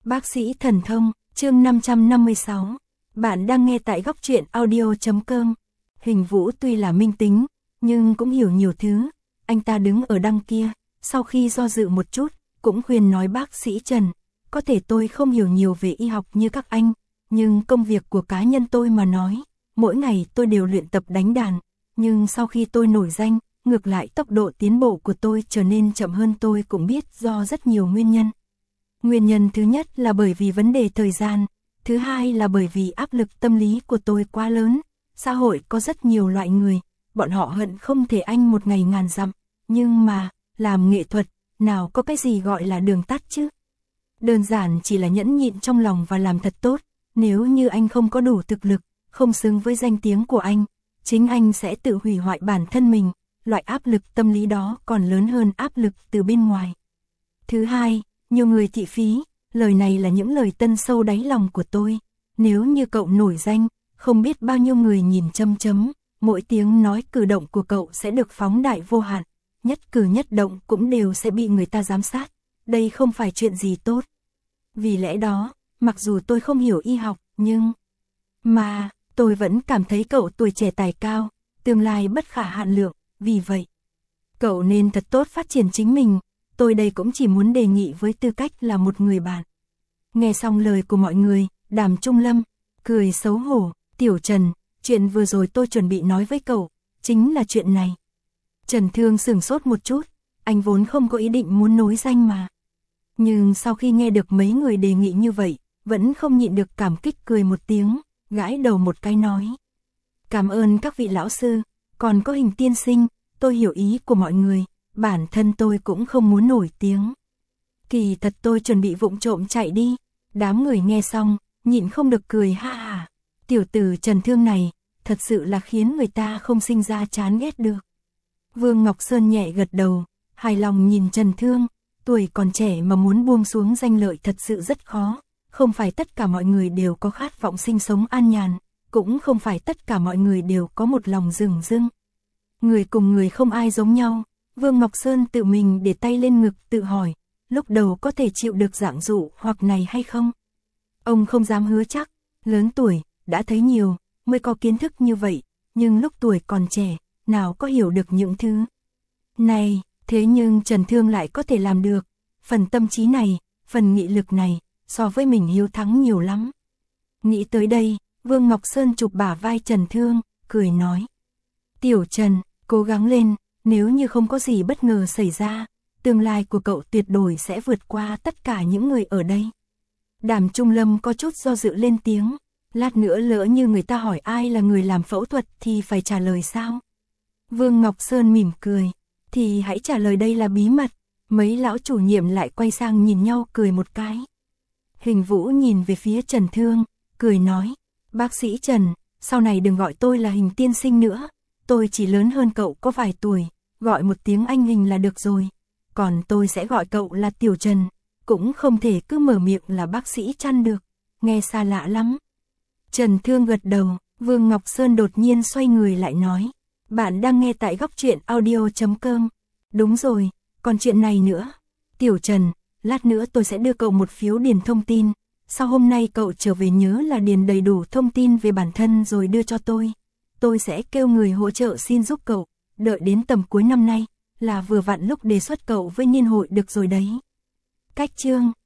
Bác sĩ thần thông, chương 556. Bạn đang nghe tại góc truyện audio.com. Hình Vũ tuy là minh tính, nhưng cũng hiểu nhiều thứ. Anh ta đứng ở đằng kia, sau khi do dự một chút, cũng khuyên nói bác sĩ Trần, có thể tôi không hiểu nhiều về y học như các anh, nhưng công việc của cá nhân tôi mà nói, mỗi ngày tôi đều luyện tập đánh đàn, nhưng sau khi tôi nổi danh, ngược lại tốc độ tiến bộ của tôi trở nên chậm hơn. Tôi cũng biết do rất nhiều nguyên nhân. Nguyên nhân thứ nhất là bởi vì vấn đề thời gian, thứ hai là bởi vì áp lực tâm lý của tôi quá lớn. Xã hội có rất nhiều loại người, bọn họ hận không thể anh một ngày ngàn dặm, nhưng mà, làm nghệ thuật, nào có cái gì gọi là đường tắt chứ? Đơn giản chỉ là nhẫn nhịn trong lòng và làm thật tốt, nếu như anh không có đủ thực lực, không xứng với danh tiếng của anh, chính anh sẽ tự hủy hoại bản thân mình, loại áp lực tâm lý đó còn lớn hơn áp lực từ bên ngoài. Thứ hai, nhiều người thị phí, lời này là những lời tân sâu đáy lòng của tôi, nếu như cậu nổi danh, không biết bao nhiêu người nhìn chấm chấm, mỗi tiếng nói cử động của cậu sẽ được phóng đại vô hạn, nhất cử nhất động cũng đều sẽ bị người ta giám sát, đây không phải chuyện gì tốt. Vì lẽ đó, mặc dù tôi không hiểu y học, nhưng mà tôi vẫn cảm thấy cậu tuổi trẻ tài cao, tương lai bất khả hạn lượng, vì vậy cậu nên thật tốt phát triển chính mình, tôi đây cũng chỉ muốn đề nghị với tư cách là một người bạn. Nghe xong lời của mọi người, Đàm Trung Lâm cười xấu hổ, Tiểu Trần, chuyện vừa rồi tôi chuẩn bị nói với cậu, chính là chuyện này. Trần Thương sửng sốt một chút, anh vốn không có ý định muốn nối danh mà. Nhưng sau khi nghe được mấy người đề nghị như vậy, vẫn không nhịn được cảm kích cười một tiếng, gãi đầu một cái nói. Cảm ơn các vị lão sư, còn có Hình tiên sinh, tôi hiểu ý của mọi người, bản thân tôi cũng không muốn nổi tiếng. Kỳ thật tôi chuẩn bị vụng trộm chạy đi, đám người nghe xong, nhịn không được cười ha ha. Tiểu tử Trần Thương này, thật sự là khiến người ta không sinh ra chán ghét được. Vương Ngọc Sơn nhẹ gật đầu, hài lòng nhìn Trần Thương, tuổi còn trẻ mà muốn buông xuống danh lợi thật sự rất khó, không phải tất cả mọi người đều có khát vọng sinh sống an nhàn, cũng không phải tất cả mọi người đều có một lòng rừng rưng. Người cùng người không ai giống nhau, Vương Ngọc Sơn tự mình để tay lên ngực tự hỏi, lúc đầu có thể chịu được dạng dụ hoặc này hay không? Ông không dám hứa chắc, lớn tuổi, đã thấy nhiều, mới có kiến thức như vậy, nhưng lúc tuổi còn trẻ, nào có hiểu được những thứ này, thế nhưng Trần Thương lại có thể làm được, phần tâm trí này, phần nghị lực này, so với mình hiếu thắng nhiều lắm. Nghĩ tới đây, Vương Ngọc Sơn chụp bả vai Trần Thương, cười nói. Tiểu Trần, cố gắng lên, nếu như không có gì bất ngờ xảy ra, tương lai của cậu tuyệt đối sẽ vượt qua tất cả những người ở đây. Đàm Trung Lâm có chút do dự lên tiếng, lát nữa lỡ như người ta hỏi ai là người làm phẫu thuật thì phải trả lời sao? Vương Ngọc Sơn mỉm cười, thì hãy trả lời đây là bí mật. Mấy lão chủ nhiệm lại quay sang nhìn nhau cười một cái. Hình Vũ nhìn về phía Trần Thương, cười nói, bác sĩ Trần, sau này đừng gọi tôi là Hình tiên sinh nữa, tôi chỉ lớn hơn cậu có vài tuổi, gọi một tiếng anh Hình là được rồi, còn tôi sẽ gọi cậu là Tiểu Trần, cũng không thể cứ mở miệng là bác sĩ Trần được, nghe xa lạ lắm. Trần Thương gật đầu, Vương Ngọc Sơn đột nhiên xoay người lại nói, bạn đang nghe tại góc truyện audio.com, đúng rồi, còn chuyện này nữa, Tiểu Trần, lát nữa tôi sẽ đưa cậu một phiếu điền thông tin, sau hôm nay cậu trở về nhớ là điền đầy đủ thông tin về bản thân rồi đưa cho tôi sẽ kêu người hỗ trợ xin giúp cậu, đợi đến tầm cuối năm nay, là vừa vặn lúc đề xuất cậu với niên hội được rồi đấy. Cách chương